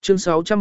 Chương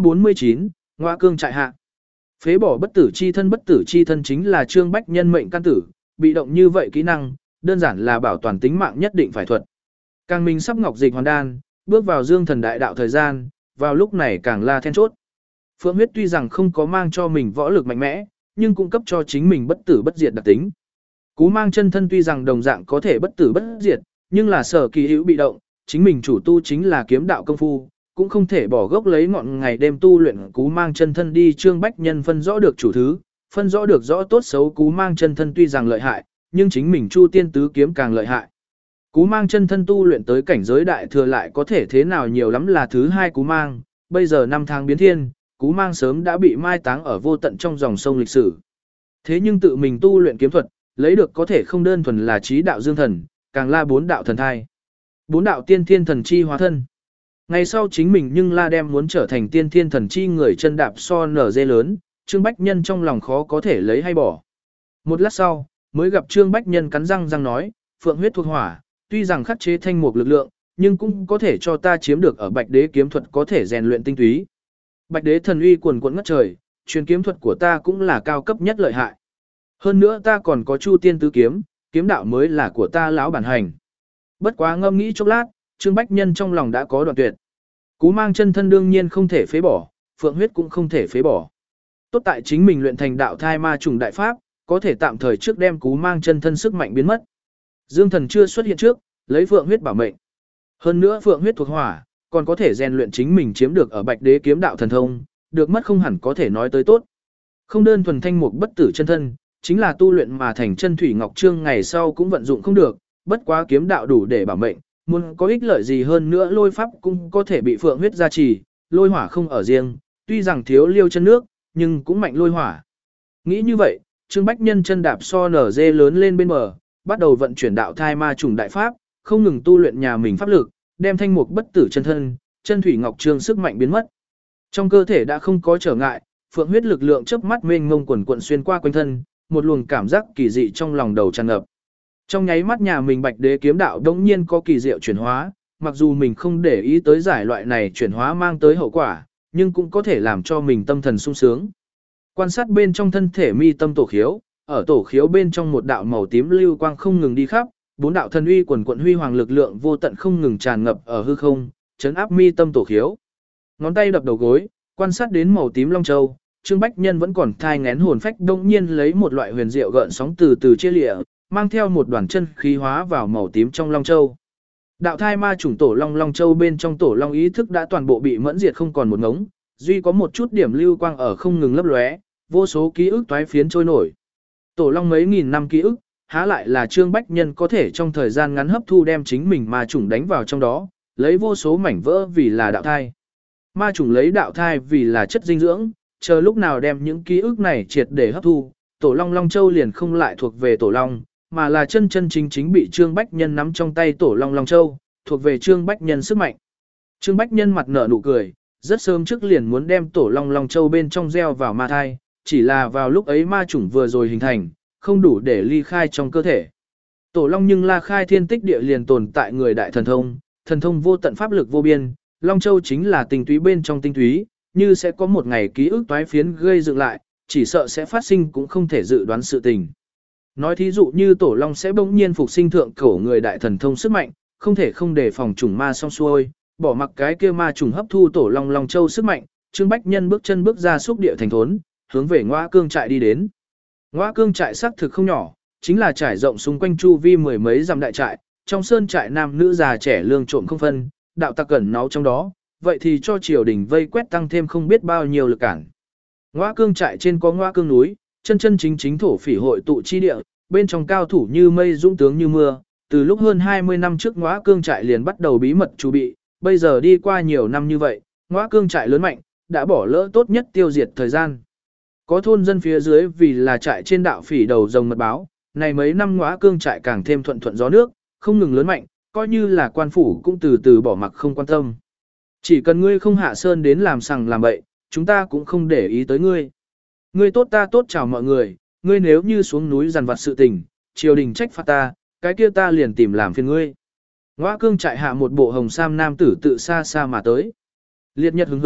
649, Ngoa cương trại hạ. Phế bỏ bất tử chi thân chính là Trương Bách Nhân mệnh căn tử, bị động như vậy kỹ năng, đơn giản là bảo toàn tính mạng nhất định phải thuật. Càng mình sắp ngọc dịch hoàn đan, bước vào dương thần đại đạo thời gian, vào lúc này càng là then chốt. Phượng huyết tuy rằng không có mang cho mình võ lực mạnh mẽ, nhưng cung cấp cho chính mình bất tử bất diệt đặc tính. Cú mang chân thân tuy rằng đồng dạng có thể bất tử bất diệt, nhưng là sở kỳ hữu bị động, chính mình chủ tu chính là kiếm đạo công phu, cũng không thể bỏ gốc lấy ngọn ngày đêm tu luyện cú mang chân thân đi. Trương Bách Nhân phân rõ được chủ thứ, phân rõ được rõ tốt xấu cú mang chân thân tuy rằng lợi hại, nhưng chính mình Chu Tiên tứ kiếm càng lợi hại. Cú mang chân thân tu luyện tới cảnh giới đại thừa lại có thể thế nào nhiều lắm là thứ hai cú mang, bây giờ năm tháng biến thiên, cú mang sớm đã bị mai táng ở vô tận trong dòng sông lịch sử. Thế nhưng tự mình tu luyện kiếm thuật, lấy được có thể không đơn thuần là trí đạo dương thần, càng là bốn đạo thần thai. Bốn đạo tiên thiên thần chi hóa thân. Ngày sau chính mình nhưng la đem muốn trở thành tiên thiên thần chi người chân đạp so nở dê lớn, Trương Bách Nhân trong lòng khó có thể lấy hay bỏ. Một lát sau, mới gặp Trương Bách Nhân cắn răng nói, phượng huyết thuộc hỏa, tuy rằng khắc chế thanh mục lực lượng, nhưng cũng có thể cho ta chiếm được ở Bạch Đế kiếm thuật có thể rèn luyện tinh túy. Bạch Đế thần uy quần quẫn ngất trời, truyền kiếm thuật của ta cũng là cao cấp nhất lợi hại. Hơn nữa ta còn có Chu Tiên tứ kiếm, kiếm đạo mới là của ta lão bản hành. Bất quá ngâm nghĩ chốc lát, Trương Bách Nhân trong lòng đã có đoạn tuyệt. Cú mang chân thân đương nhiên không thể phế bỏ, phượng huyết cũng không thể phế bỏ. Tốt tại chính mình luyện thành đạo thai ma trùng đại pháp, có thể tạm thời trước đem cú mang chân thân sức mạnh biến mất. Dương thần chưa xuất hiện trước, lấy phượng huyết bảo mệnh. Hơn nữa phượng huyết thuộc hỏa, còn có thể rèn luyện chính mình chiếm được ở Bạch Đế kiếm đạo thần thông, được mất không hẳn có thể nói tới tốt. Không đơn thuần thanh mục bất tử chân thân, chính là tu luyện mà thành chân thủy ngọc trương ngày sau cũng vận dụng không được, bất quá kiếm đạo đủ để bảo mệnh, muốn có ích lợi gì hơn nữa lôi pháp cũng có thể bị phượng huyết gia trì, lôi hỏa không ở riêng, tuy rằng thiếu liêu chân nước, nhưng cũng mạnh lôi hỏa. Nghĩ như vậy, Trương Bách Nhân chân đạp so nở dê lớn lên bên bờ, bắt đầu vận chuyển đạo thai ma trùng đại pháp, không ngừng tu luyện nhà mình pháp lực, đem thanh mục bất tử chân thân, chân thủy ngọc trương sức mạnh biến mất. Trong cơ thể đã không có trở ngại, phượng huyết lực lượng chớp mắt mênh mông quần quận xuyên qua quanh thân, một luồng cảm giác kỳ dị trong lòng đầu tràn ngập. Trong nháy mắt nhà mình Bạch Đế kiếm đạo đống nhiên có kỳ diệu chuyển hóa, mặc dù mình không để ý tới giải loại này chuyển hóa mang tới hậu quả, nhưng cũng có thể làm cho mình tâm thần sung sướng. Quan sát bên trong thân thể mi tâm tổ khiếu, ở tổ khiếu bên trong một đạo màu tím lưu quang không ngừng đi khắp, bốn đạo thần uy quần quận huy hoàng lực lượng vô tận không ngừng tràn ngập ở hư không, chấn áp mi tâm tổ khiếu. Ngón tay đập đầu gối, quan sát đến màu tím long châu, Trương Bách Nhân vẫn còn thai nghén hồn phách đông nhiên lấy một loại huyền diệu gợn sóng từ từ chia lịa, mang theo một đoàn chân khí hóa vào màu tím trong long châu. Đạo thai ma chủng tổ long long châu bên trong tổ long ý thức đã toàn bộ bị mẫn diệt không còn một ngống, duy có một chút điểm lưu quang ở không ngừng lấp lóe, vô số ký ức toái phiến trôi nổi. Tổ long mấy nghìn năm ký ức, há lại là Trương Bách Nhân có thể trong thời gian ngắn hấp thu đem chính mình ma chủng đánh vào trong đó, lấy vô số mảnh vỡ vì là đạo thai. Ma chủng lấy đạo thai vì là chất dinh dưỡng, chờ lúc nào đem những ký ức này triệt để hấp thu, tổ long long châu liền không lại thuộc về tổ long, mà là chân chân chính chính bị Trương Bách Nhân nắm trong tay tổ long long châu, thuộc về Trương Bách Nhân sức mạnh. Trương Bách Nhân mặt nở nụ cười, rất sớm trước liền muốn đem tổ long long châu bên trong gieo vào ma thai, chỉ là vào lúc ấy ma chủng vừa rồi hình thành, không đủ để ly khai trong cơ thể. Tổ long nhưng la khai thiên tích địa liền tồn tại người đại thần thông vô tận pháp lực vô biên, long châu chính là tinh túy bên trong tinh túy, như sẽ có một ngày ký ức toái phiến gây dựng lại, chỉ sợ sẽ phát sinh cũng không thể dự đoán sự tình. Nói thí dụ như tổ long sẽ bỗng nhiên phục sinh thượng cổ người đại thần thông sức mạnh, không thể không đề phòng trùng ma xong xuôi, bỏ mặc cái kia ma trùng hấp thu tổ long long châu sức mạnh, Trương Bách Nhân bước chân bước ra xúc địa thành thốn, hướng về Ngoa Cương trại đi đến. Ngoa Cương trại xác thực không nhỏ, chính là trải rộng xung quanh chu vi mười mấy dặm đại trại, trong sơn trại nam nữ già trẻ lương trộm không phân, đạo tặc cẩn náu trong đó, vậy thì cho triều đình vây quét tăng thêm không biết bao nhiêu lực cản. Ngoa Cương trại trên có Ngoa Cương núi, chân chân chính chính thổ phỉ hội tụ chi địa, bên trong cao thủ như mây dũng tướng như mưa, từ lúc hơn 20 năm trước Ngoa Cương trại liền bắt đầu bí mật chuẩn bị, bây giờ đi qua nhiều năm như vậy, Ngoa Cương trại lớn mạnh, đã bỏ lỡ tốt nhất tiêu diệt thời gian. Có thôn dân phía dưới vì là trại trên đạo phỉ đầu rồng mật báo, này mấy năm Ngoa Cương trại càng thêm thuận thuận gió nước, không ngừng lớn mạnh, coi như là quan phủ cũng từ từ bỏ mặc không quan tâm. Chỉ cần ngươi không hạ sơn đến làm sằng làm bậy, chúng ta cũng không để ý tới ngươi. Ngươi tốt ta tốt chào mọi người, ngươi nếu như xuống núi dằn vặt sự tình, triều đình trách phạt ta, cái kia ta liền tìm làm phiền ngươi. Ngoa Cương trại hạ một bộ hồng sam nam tử tự xa xa mà tới. Liệt nhật hứng hực,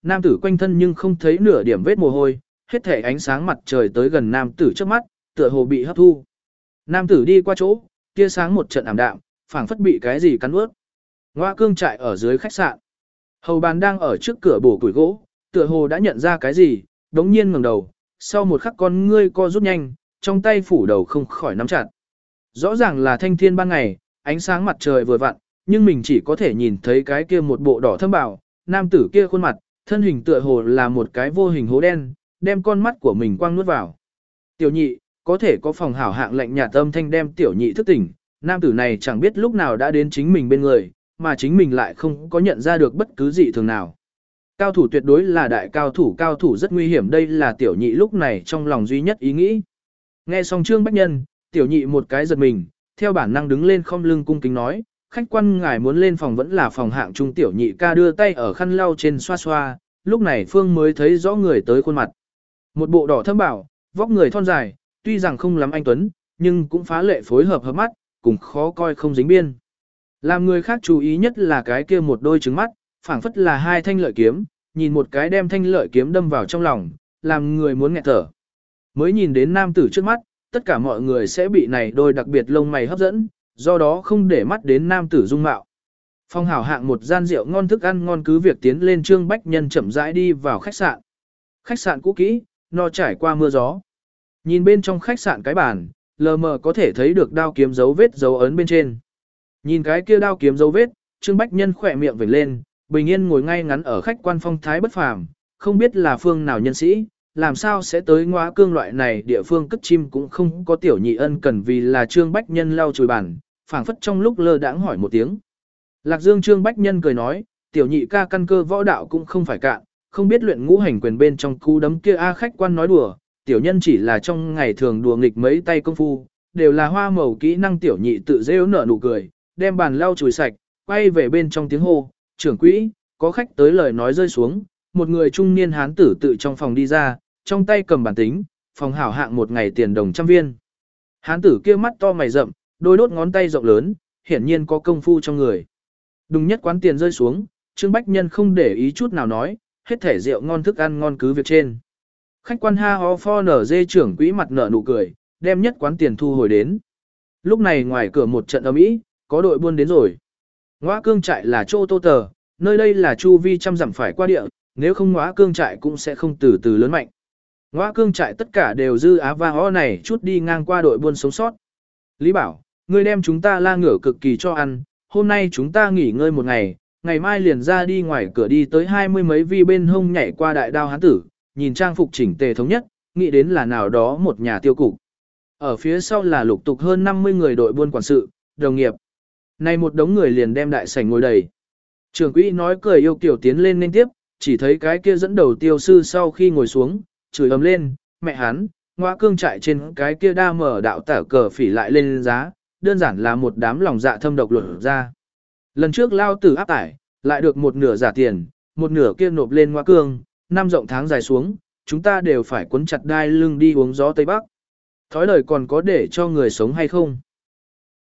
nam tử quanh thân nhưng không thấy nửa điểm vết mồ hôi, hết thể ánh sáng mặt trời tới gần nam tử trước mắt, tựa hồ bị hấp thu. Nam tử đi qua chỗ, tia sáng một trận ảm đạm, phảng phất bị cái gì cắn ướt. Ngoa cương trại ở dưới khách sạn. Hầu bàn đang ở trước cửa bổ củi gỗ, tựa hồ đã nhận ra cái gì, đống nhiên ngẩng đầu, sau một khắc con ngươi co rút nhanh, trong tay phủ đầu không khỏi nắm chặt. Rõ ràng là thanh thiên ban ngày, ánh sáng mặt trời vừa vặn, nhưng mình chỉ có thể nhìn thấy cái kia một bộ đỏ thâm bảo, nam tử kia khuôn mặt, thân hình tựa hồ là một cái vô hình hố đen, đem con mắt của mình quang nuốt vào. Tiểu nhị, có thể có phòng hảo hạng lạnh nhạt âm thanh đem tiểu nhị thức tỉnh, nam tử này chẳng biết lúc nào đã đến chính mình bên người, mà chính mình lại không có nhận ra được bất cứ gì thường nào. Cao thủ tuyệt đối là đại cao thủ rất nguy hiểm, đây là tiểu nhị lúc này trong lòng duy nhất ý nghĩ. Nghe xong Trương Bách Nhân, tiểu nhị một cái giật mình, theo bản năng đứng lên khom lưng cung kính nói, khách quan ngài muốn lên phòng vẫn là phòng hạng trung. Tiểu nhị ca đưa tay ở khăn lau trên xoa xoa, lúc này Phương mới thấy rõ người tới khuôn mặt. Một bộ đỏ thâm bảo, vóc người thon dài, tuy rằng không lắm anh tuấn, nhưng cũng phá lệ phối hợp hợp mắt, cùng khó coi không dính biên. Làm người khác chú ý nhất là cái kia một đôi trứng mắt, phảng phất là hai thanh lợi kiếm, nhìn một cái đem thanh lợi kiếm đâm vào trong lòng, làm người muốn nghẹt thở. Mới nhìn đến nam tử trước mắt, tất cả mọi người sẽ bị này đôi đặc biệt lông mày hấp dẫn, do đó không để mắt đến nam tử dung mạo. Phong hảo hạng một gian rượu ngon thức ăn ngon cứ việc tiến lên. Trương Bách Nhân chậm rãi đi vào khách sạn. Khách sạn cũ kỹ, no trải qua mưa gió. Nhìn bên trong khách sạn cái bàn, lờ mờ có thể thấy được đao kiếm dấu vết dấu ấn bên trên. Nhìn cái kia đao kiếm dấu vết, Trương Bách Nhân khỏe miệng vểnh lên, bình yên ngồi ngay ngắn ở khách quan phong thái bất phàm, không biết là phương nào nhân sĩ, làm sao sẽ tới Ngóa Cương loại này địa phương cất chim cũng không có. Tiểu nhị ân cần vì là Trương Bách Nhân lau chùi bàn, phảng phất trong lúc lơ đãng hỏi một tiếng. Lạc Dương. Trương Bách Nhân cười nói, tiểu nhị ca căn cơ võ đạo cũng không phải cạn, không biết luyện ngũ hành quyền bên trong cú đấm kia. Khách quan nói đùa, tiểu nhân chỉ là trong ngày thường đùa nghịch mấy tay công phu, đều là hoa màu kỹ năng. Tiểu nhị tự rêu nở nụ cười, đem bàn lau chùi sạch, quay về bên trong tiếng hô, trưởng quỹ, có khách tới. Lời nói rơi xuống, một người trung niên hán tử tự trong phòng đi ra, trong tay cầm bản tính, phòng hảo hạng một ngày tiền đồng 100 viên. Hán tử kia mắt to mày rậm, đôi đốt ngón tay rộng lớn, hiển nhiên có công phu trong người. Đùng nhất quán tiền rơi xuống, Trương Bách Nhân không để ý chút nào nói, hết thể rượu ngon thức ăn ngon cứ việc trên. Khách quan ha ho pho nở dê trưởng quỹ mặt nở nụ cười, đem nhất quán tiền thu hồi đến. Lúc này ngoài cửa một trận ầm ĩ, có đội buôn đến rồi. Ngóa Cương trại là chỗ Tô Tờ, nơi đây là chu vi trăm dặm phải qua địa, nếu không Ngóa Cương trại cũng sẽ không từ từ lớn mạnh. Ngóa Cương trại tất cả đều dư á va ho này chút đi ngang qua đội buôn sống sót. Lý Bảo, ngươi đem chúng ta la ngửa cực kỳ cho ăn, hôm nay chúng ta nghỉ ngơi một ngày, ngày mai liền ra đi. Ngoài cửa đi tới 20 mấy vi bên hông nhảy qua đại đao hán tử, nhìn trang phục chỉnh tề thống nhất, nghĩ đến là nào đó một nhà tiêu cục. Ở phía sau là lục tục hơn 50 người đội buôn quản sự, đồng nghiệp. Này một đống người liền đem đại sảnh ngồi đầy. Trưởng quỹ nói cười yêu kiểu tiến lên nên tiếp, chỉ thấy cái kia dẫn đầu tiêu sư sau khi ngồi xuống, chửi ầm lên, mẹ hắn, Ngóa Cương trại trên cái kia đa mở đạo tả cờ phỉ lại lên giá, đơn giản là một đám lòng dạ thâm độc luận ra. Lần trước lao tử áp tải, lại được một nửa giả tiền, một nửa kia nộp lên Ngóa Cương, năm rộng tháng dài xuống, chúng ta đều phải quấn chặt đai lưng đi uống gió Tây Bắc. Thói đời còn có để cho người sống hay không?